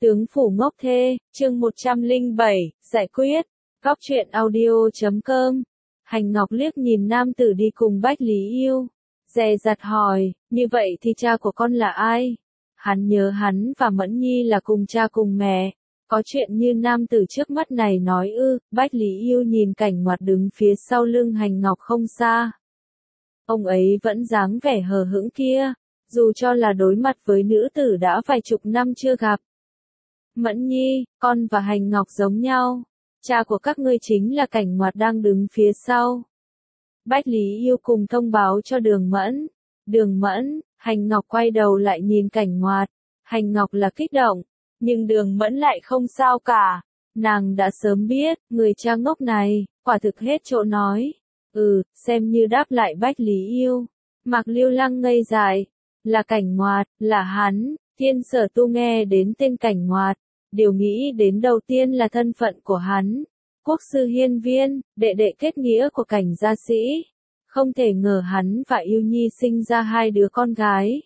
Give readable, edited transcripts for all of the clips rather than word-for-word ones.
Tướng phủ ngốc thê, chương 107, giải quyết. Góc truyện audio.com. Hành Ngọc liếc nhìn nam tử đi cùng Bách Lý Yêu, dè dặt hỏi, như vậy thì cha của con là ai? Hắn nhớ hắn và Mẫn Nhi là cùng cha cùng mẹ. Có chuyện như nam tử trước mắt này nói ư? Bách Lý Yêu nhìn cảnh ngoặt đứng phía sau lưng Hành Ngọc không xa. Ông ấy vẫn dáng vẻ hờ hững kia, dù cho là đối mặt với nữ tử đã vài chục năm chưa gặp. Mẫn Nhi, con và Hành Ngọc giống nhau. Cha của các ngươi chính là cảnh ngoặt đang đứng phía sau. Bách Lý Yêu cùng thông báo cho Đường Mẫn. Đường Mẫn, Hành Ngọc quay đầu lại nhìn cảnh ngoặt. Hành Ngọc là kích động, nhưng Đường Mẫn lại không sao cả. Nàng đã sớm biết, người cha ngốc này, quả thực hết chỗ nói. Xem như đáp lại Bách Lý Yêu. Mạc Liêu Lăng ngây dại. Là cảnh ngoặt, là hắn. Thiên Sở Tu nghe đến tên cảnh ngoặt, điều nghĩ đến đầu tiên là thân phận của hắn. Quốc sư hiên viên, đệ đệ kết nghĩa của cảnh gia sĩ. Không thể ngờ hắn và Yêu Nhi sinh ra hai đứa con gái.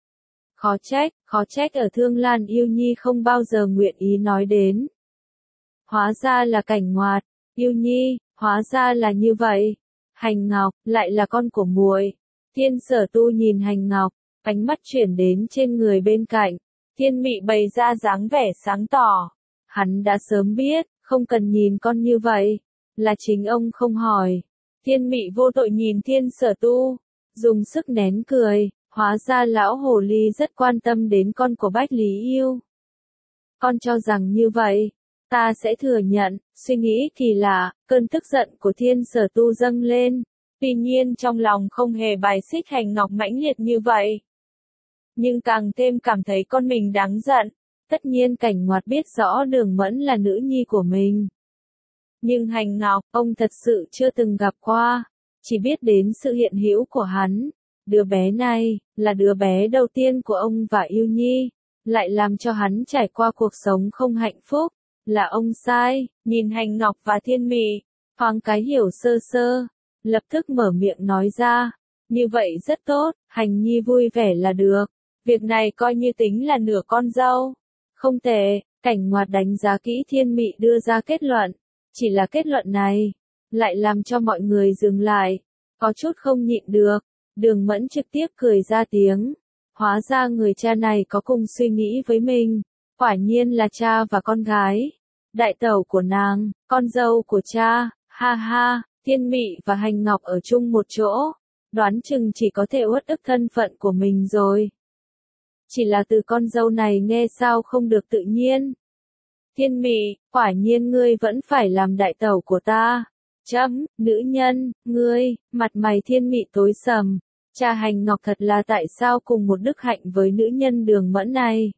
Khó trách ở Thương Lan Yêu Nhi không bao giờ nguyện ý nói đến. Hóa ra là cảnh ngoặt, Yêu Nhi, hóa ra là như vậy. Hành Ngọc, lại là con của muội. Thiên Sở Tu nhìn Hành Ngọc, ánh mắt chuyển đến trên người bên cạnh. Thiên Mị bày ra dáng vẻ sáng tỏ. Hắn đã sớm biết, không cần nhìn con như vậy. Là chính ông không hỏi. Thiên Mị vô tội nhìn Thiên Sở Tu, dùng sức nén cười. Hóa ra lão hồ ly rất quan tâm đến con của Bách Lý Yêu. Con cho rằng như vậy, ta sẽ thừa nhận. Suy nghĩ thì là, cơn tức giận của Thiên Sở Tu dâng lên. Tuy nhiên trong lòng không hề bài xích Hành Ngọc mãnh liệt như vậy. Nhưng càng thêm cảm thấy con mình đáng giận. Tất nhiên cảnh ngoặt biết rõ Đường Mẫn là nữ nhi của mình. Nhưng Hành Ngọc, ông thật sự chưa từng gặp qua. Chỉ biết đến sự hiện hữu của hắn. Đứa bé này, là đứa bé đầu tiên của ông và Yêu Nhi. Lại làm cho hắn trải qua cuộc sống không hạnh phúc. Là ông sai, nhìn Hành Ngọc và Thiên Mị. Thoáng cái hiểu sơ sơ. Lập tức mở miệng nói ra. Như vậy rất tốt, Hành Nhi vui vẻ là được. Việc này coi như tính là nửa con dâu. Không tệ, cảnh ngoặt đánh giá kỹ Thiên Mị đưa ra kết luận. Chỉ là kết luận này, lại làm cho mọi người dừng lại. Có chút không nhịn được. Đường Mẫn trực tiếp cười ra tiếng. Hóa ra người cha này có cùng suy nghĩ với mình. Quả nhiên là cha và con gái. Đại tẩu của nàng, con dâu của cha, ha ha. Thiên Mị và Hành Ngọc ở chung một chỗ. Đoán chừng chỉ có thể uất ức thân phận của mình rồi. Chỉ là từ con dâu này nghe sao không được tự nhiên. Thiên Mị, quả nhiên ngươi vẫn phải làm đại tẩu của ta. Nữ nhân, ngươi, mặt mày Thiên Mị tối sầm. Cha Hành Ngọc thật là tại sao cùng một đức hạnh với nữ nhân Đường Mẫn này.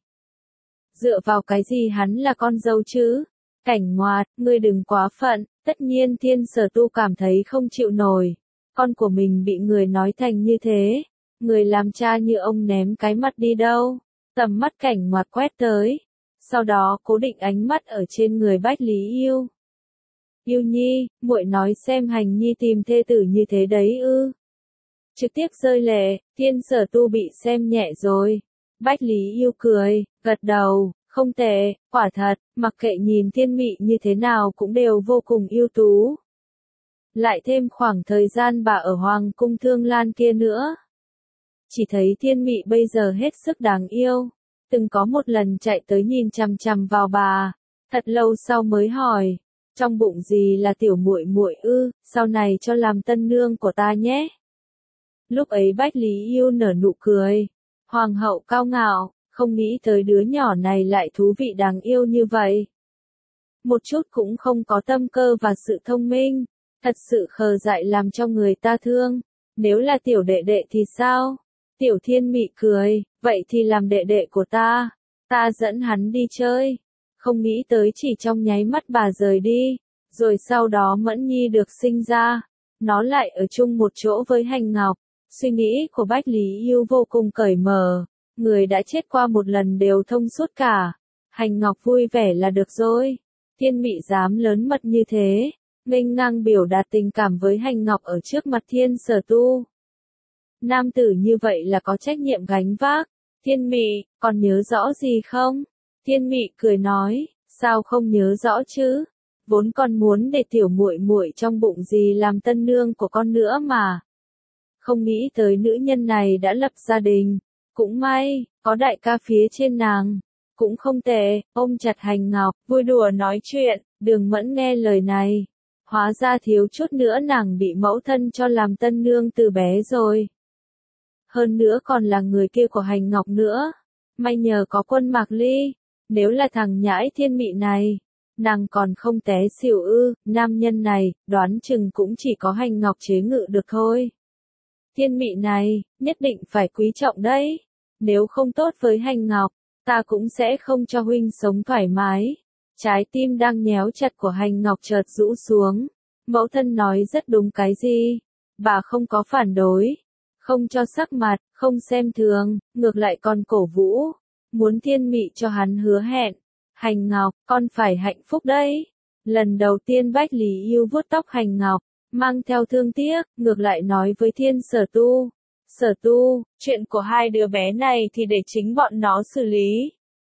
Dựa vào cái gì hắn là con dâu chứ? Cảnh ngoặt, ngươi đừng quá phận. Tất nhiên Thiên Sở Tu cảm thấy không chịu nổi. Con của mình bị người nói thành như thế. Người làm cha như ông ném cái mặt đi đâu. Tầm mắt cảnh ngoặt quét tới. Sau đó cố định ánh mắt ở trên người Bách Lý Yêu. Yêu Nhi, muội nói xem Hành Nhi tìm thê tử như thế đấy ư? Trực tiếp rơi lệ, Thiên Sở Tu bị xem nhẹ rồi. Bách Lý Yêu cười, gật đầu, không tệ, quả thật, mặc kệ nhìn Thiên Mị như thế nào cũng đều vô cùng ưu tú. Lại thêm khoảng thời gian bà ở Hoàng cung Thương Lan kia nữa. Chỉ thấy Thiên Mị bây giờ hết sức đáng yêu. Từng có một lần chạy tới nhìn chằm chằm vào bà. Thật lâu sau mới hỏi. Trong bụng gì là tiểu muội muội ư, sau này cho làm tân nương của ta nhé. Lúc ấy Bách Lý Yêu nở nụ cười. Hoàng hậu cao ngạo, không nghĩ tới đứa nhỏ này lại thú vị đáng yêu như vậy. Một chút cũng không có tâm cơ và sự thông minh. Thật sự khờ dại làm cho người ta thương. Nếu là tiểu đệ đệ thì sao? Tiểu Thiên Mị cười, vậy thì làm đệ đệ của ta. Ta dẫn hắn đi chơi. Không nghĩ tới chỉ trong nháy mắt bà rời đi. Rồi sau đó Mẫn Nhi được sinh ra. Nó lại ở chung một chỗ với Hành Ngọc. Suy nghĩ của Bách Lý Yêu vô cùng cởi mở. Người đã chết qua một lần đều thông suốt cả. Hành Ngọc vui vẻ là được rồi. Thiên Mị dám lớn mật như thế. Nghênh ngang biểu đạt tình cảm với Hành Ngọc ở trước mặt Thiên Sở Tu. Nam tử như vậy là có trách nhiệm gánh vác. Thiên Mị, còn nhớ rõ gì không? Thiên Mị cười nói, sao không nhớ rõ chứ? Vốn con muốn để tiểu muội muội trong bụng gì làm tân nương của con nữa mà. Không nghĩ tới nữ nhân này đã lập gia đình. Cũng may, có đại ca phía trên nàng. Cũng không tệ, ôm chặt Hành Ngọc, vui đùa nói chuyện, Đường Mẫn nghe lời này. Hóa ra thiếu chút nữa nàng bị mẫu thân cho làm tân nương từ bé rồi. Hơn nữa còn là người kia của Hành Ngọc nữa. May nhờ có Quân Mạc Ly. Nếu là thằng nhãi Thiên Mị này, nàng còn không té xỉu ư, nam nhân này, đoán chừng cũng chỉ có Hành Ngọc chế ngự được thôi. Thiên Mị này, nhất định phải quý trọng đấy. Nếu không tốt với Hành Ngọc, ta cũng sẽ không cho huynh sống thoải mái. Trái tim đang nhéo chặt của Hành Ngọc chợt rũ xuống. Mẫu thân nói rất đúng cái gì. Bà không có phản đối. Không cho sắc mặt, không xem thường, ngược lại còn cổ vũ. Muốn Thiên Mị cho hắn hứa hẹn. Hành Ngọc, con phải hạnh phúc đấy. Lần đầu tiên Bách Lý Yêu vuốt tóc Hành Ngọc, mang theo thương tiếc, ngược lại nói với Thiên Sở Tu. Sở Tu, chuyện của hai đứa bé này thì để chính bọn nó xử lý.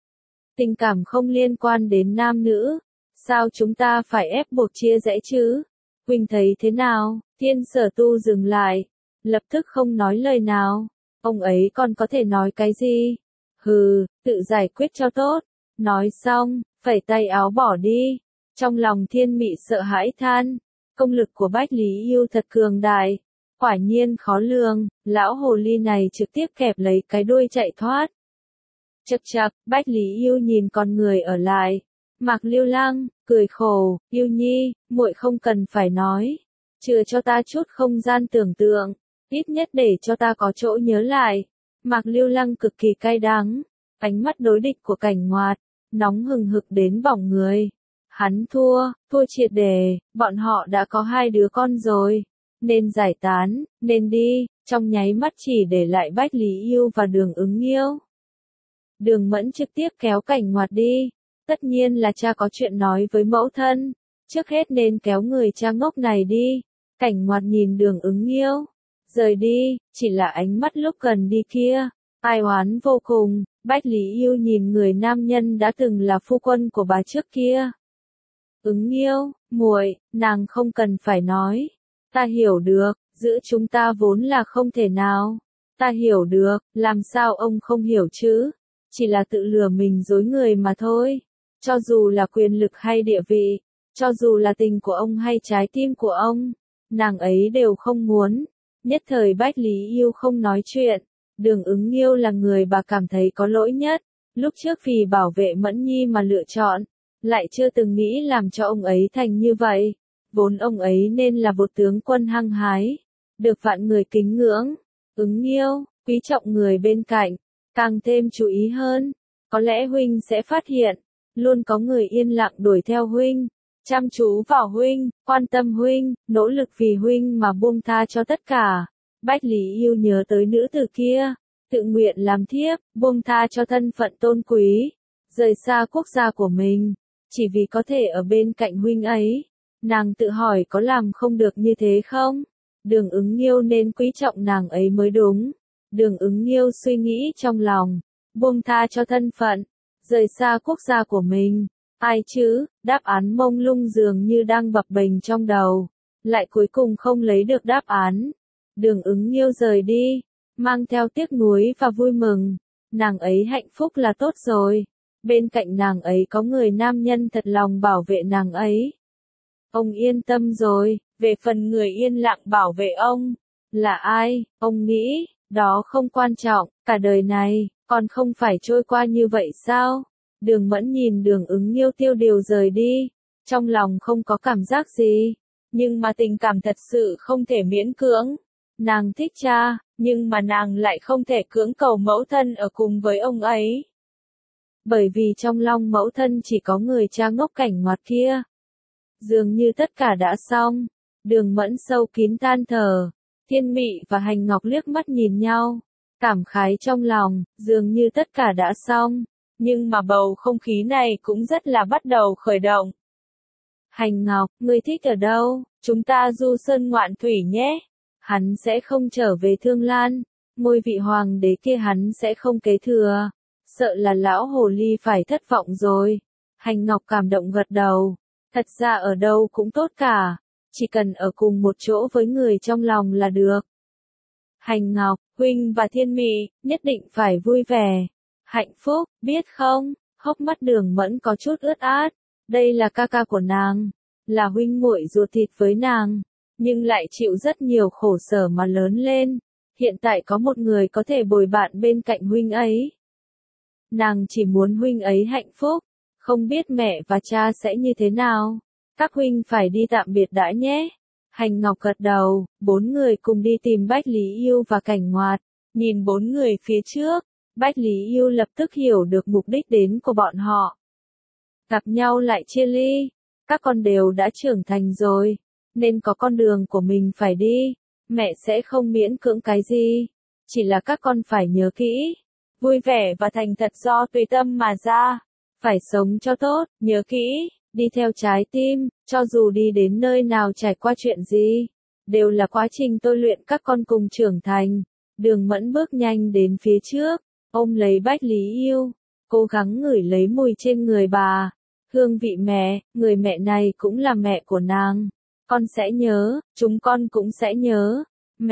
Tình cảm không liên quan đến nam nữ. Sao chúng ta phải ép buộc chia rẽ chứ? Huynh thấy thế nào? Thiên Sở Tu dừng lại. Lập tức không nói lời nào. Ông ấy còn có thể nói cái gì? Hừ, tự giải quyết cho tốt. Nói xong, phẩy tay áo bỏ đi. Trong lòng Thiên Mị sợ hãi than. Công lực của Bách Lý Yêu thật cường đại. Quả nhiên khó lường, lão hồ ly này trực tiếp kẹp lấy cái đuôi chạy thoát. Chậc chậc, Bách Lý Yêu nhìn con người ở lại. Mạc Lưu Lăng, cười khổ, Yêu Nhi, muội không cần phải nói. Chừa cho ta chút không gian tưởng tượng, ít nhất để cho ta có chỗ nhớ lại. Mạc Lưu Lăng cực kỳ cay đắng, ánh mắt đối địch của Cảnh Ngoạt, nóng hừng hực đến bỏng người. Hắn thua triệt để, bọn họ đã có hai đứa con rồi. Nên giải tán, nên đi, trong nháy mắt chỉ để lại Bách Lý Yêu và Đường Ứng Nghiêu. Đường Mẫn trực tiếp kéo Cảnh Ngoạt đi. Tất nhiên là cha có chuyện nói với mẫu thân. Trước hết nên kéo người cha ngốc này đi. Cảnh Ngoạt nhìn Đường Ứng Nghiêu. Rời đi, chỉ là ánh mắt lúc gần đi kia. Ai oán vô cùng, Bách Lý Yêu nhìn người nam nhân đã từng là phu quân của bà trước kia. Ứng Nghiêu, muội, nàng không cần phải nói. Ta hiểu được, giữa chúng ta vốn là không thể nào. Ta hiểu được, làm sao ông không hiểu chứ? Chỉ là tự lừa mình dối người mà thôi. Cho dù là quyền lực hay địa vị, cho dù là tình của ông hay trái tim của ông, nàng ấy đều không muốn. Nhất thời Bách Lý Yêu không nói chuyện. Đường Ứng Nghiêu là người bà cảm thấy có lỗi nhất. Lúc trước vì bảo vệ Mẫn Nhi mà lựa chọn, lại chưa từng nghĩ làm cho ông ấy thành như vậy. Vốn ông ấy nên là một tướng quân hăng hái, được vạn người kính ngưỡng. Ứng Nghiêu, quý trọng người bên cạnh, càng thêm chú ý hơn. Có lẽ huynh sẽ phát hiện, luôn có người yên lặng đuổi theo huynh, chăm chú vào huynh, quan tâm huynh, nỗ lực vì huynh mà buông tha cho tất cả. Bách Lý Yêu nhớ tới nữ tử kia, tự nguyện làm thiếp, buông tha cho thân phận tôn quý, rời xa quốc gia của mình, chỉ vì có thể ở bên cạnh huynh ấy. Nàng tự hỏi có làm không được như thế không? Đường Ứng Nghiêu nên quý trọng nàng ấy mới đúng. Đường Ứng Nghiêu suy nghĩ trong lòng, buông tha cho thân phận, rời xa quốc gia của mình. Ai chứ? Đáp án mông lung dường như đang bập bềnh trong đầu, lại cuối cùng không lấy được đáp án. Đường Ứng Nghiêu rời đi, mang theo tiếc nuối và vui mừng. Nàng ấy hạnh phúc là tốt rồi. Bên cạnh nàng ấy có người nam nhân thật lòng bảo vệ nàng ấy. Ông yên tâm rồi, về phần người yên lặng bảo vệ ông, là ai, ông nghĩ, đó không quan trọng, cả đời này, còn không phải trôi qua như vậy sao? Đường Mẫn nhìn Đường Ứng Nghiêu tiêu điều rời đi, trong lòng không có cảm giác gì, nhưng mà tình cảm thật sự không thể miễn cưỡng. Nàng thích cha, nhưng mà nàng lại không thể cưỡng cầu mẫu thân ở cùng với ông ấy. Bởi vì trong lòng mẫu thân chỉ có người cha ngốc Cảnh Ngoạt kia. Dường như tất cả đã xong, Đường Mẫn sâu kín than thở. Thiên Mị và Hành Ngọc liếc mắt nhìn nhau, cảm khái trong lòng, dường như tất cả đã xong, nhưng mà bầu không khí này cũng rất là bắt đầu khởi động. Hành Ngọc, ngươi thích ở đâu? Chúng ta du sơn ngoạn thủy nhé. Hắn sẽ không trở về Thương Lan, ngôi vị hoàng đế kia hắn sẽ không kế thừa. sợ là lão hồ ly phải thất vọng rồi. Hành Ngọc cảm động gật đầu. Thật ra ở đâu cũng tốt cả, chỉ cần ở cùng một chỗ với người trong lòng là được. Hành Ngọc, huynh và Thiên Mị, nhất định phải vui vẻ, hạnh phúc, biết không? Hốc mắt Đường Mẫn có chút ướt át. Đây là ca ca của nàng, là huynh muội ruột thịt với nàng, nhưng lại chịu rất nhiều khổ sở mà lớn lên. Hiện tại có một người có thể bồi bạn bên cạnh huynh ấy. Nàng chỉ muốn huynh ấy hạnh phúc, không biết mẹ và cha sẽ như thế nào. Các huynh phải đi tạm biệt đã nhé. Hành Ngọc gật đầu, bốn người cùng đi tìm Bách Lý Yêu và Cảnh Ngoạt. Nhìn bốn người phía trước, Bách Lý Yêu lập tức hiểu được mục đích đến của bọn họ. Gặp nhau lại chia ly, các con đều đã trưởng thành rồi, nên có con đường của mình phải đi, mẹ sẽ không miễn cưỡng cái gì, chỉ là các con phải nhớ kỹ, vui vẻ và thành thật do tùy tâm mà ra, phải sống cho tốt, nhớ kỹ, đi theo trái tim, cho dù đi đến nơi nào trải qua chuyện gì, đều là quá trình tôi luyện các con cùng trưởng thành. Đường Mẫn bước nhanh đến phía trước, ôm lấy Bách Lý Yêu, cố gắng ngửi lấy mùi trên người bà. Hương vị mẹ, người mẹ này cũng là mẹ của nàng. Con sẽ nhớ, chúng con cũng sẽ nhớ.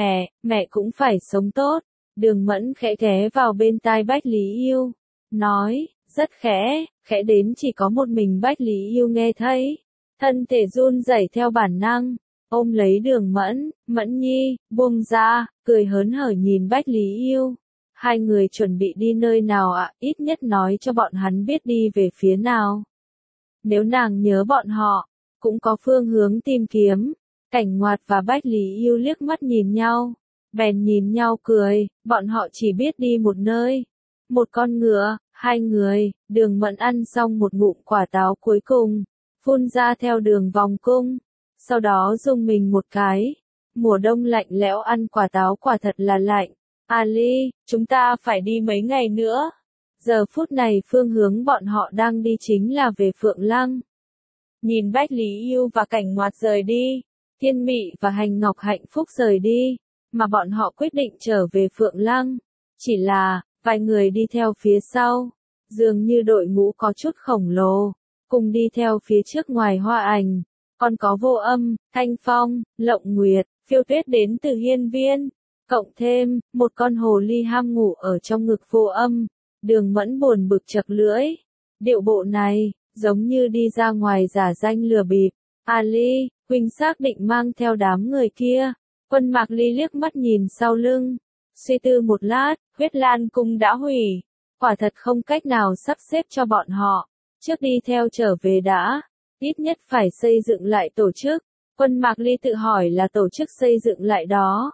Mẹ cũng phải sống tốt. Đường Mẫn khẽ ghé vào bên tai Bách Lý Yêu, nói, rất khẽ, khẽ đến chỉ có một mình Bách Lý Yêu nghe thấy. Thân thể run rẩy theo bản năng, ôm lấy Đường Mẫn, Mẫn Nhi, buông ra, cười hớn hở nhìn Bách Lý Yêu. Hai người chuẩn bị đi nơi nào ạ? Ít nhất nói cho bọn hắn biết đi về phía nào. Nếu nàng nhớ bọn họ, cũng có phương hướng tìm kiếm. Cảnh Ngoạt và Bách Lý Yêu liếc mắt nhìn nhau, bèn nhìn nhau cười, bọn họ chỉ biết đi một nơi. Một con ngựa, hai người. Đường Mẫn ăn xong một ngụm quả táo cuối cùng, phun ra theo đường vòng cung, sau đó rung mình một cái. Mùa đông lạnh lẽo ăn quả táo quả thật là lạnh. Ali, chúng ta phải đi mấy ngày nữa. Giờ phút này phương hướng bọn họ đang đi chính là về Phượng Lăng. Nhìn Bách Lý Yêu và Cảnh Ngoạt rời đi, Thiên Mị và Hành Ngọc hạnh phúc rời đi, mà bọn họ quyết định trở về Phượng Lăng. Chỉ là, vài người đi theo phía sau, dường như đội ngũ có chút khổng lồ, cùng đi theo phía trước ngoài Hoa Ảnh, còn có Vô Âm, Thanh Phong, Lộng Nguyệt, Phiêu Tuyết đến từ Hiên Viên, cộng thêm, một con hồ ly ham ngủ ở trong ngực Vô Âm. Đường Mẫn buồn bực chật lưỡi. Điệu bộ này, giống như đi ra ngoài giả danh lừa bịp. Ali, huynh xác định mang theo đám người kia. Quân Mạc Ly liếc mắt nhìn sau lưng. Suy tư một lát, Huyết Lan Cung đã hủy. Quả thật không cách nào sắp xếp cho bọn họ. Trước đi theo trở về đã. Ít nhất phải xây dựng lại tổ chức. Quân Mạc Ly tự hỏi là tổ chức xây dựng lại đó.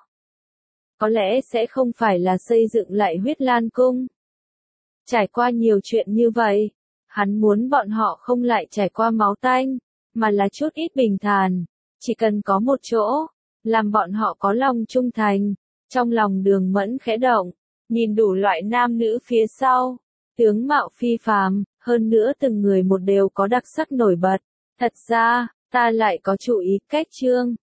Có lẽ sẽ không phải là xây dựng lại Huyết Lan Cung. Trải qua nhiều chuyện như vậy, hắn muốn bọn họ không lại trải qua máu tanh, mà là chút ít bình thản, chỉ cần có một chỗ, làm bọn họ có lòng trung thành. Trong lòng Đường Mẫn khẽ động, nhìn đủ loại nam nữ phía sau, tướng mạo phi phàm, hơn nữa từng người một đều có đặc sắc nổi bật. Thật ra, ta lại có chủ ý cách chương.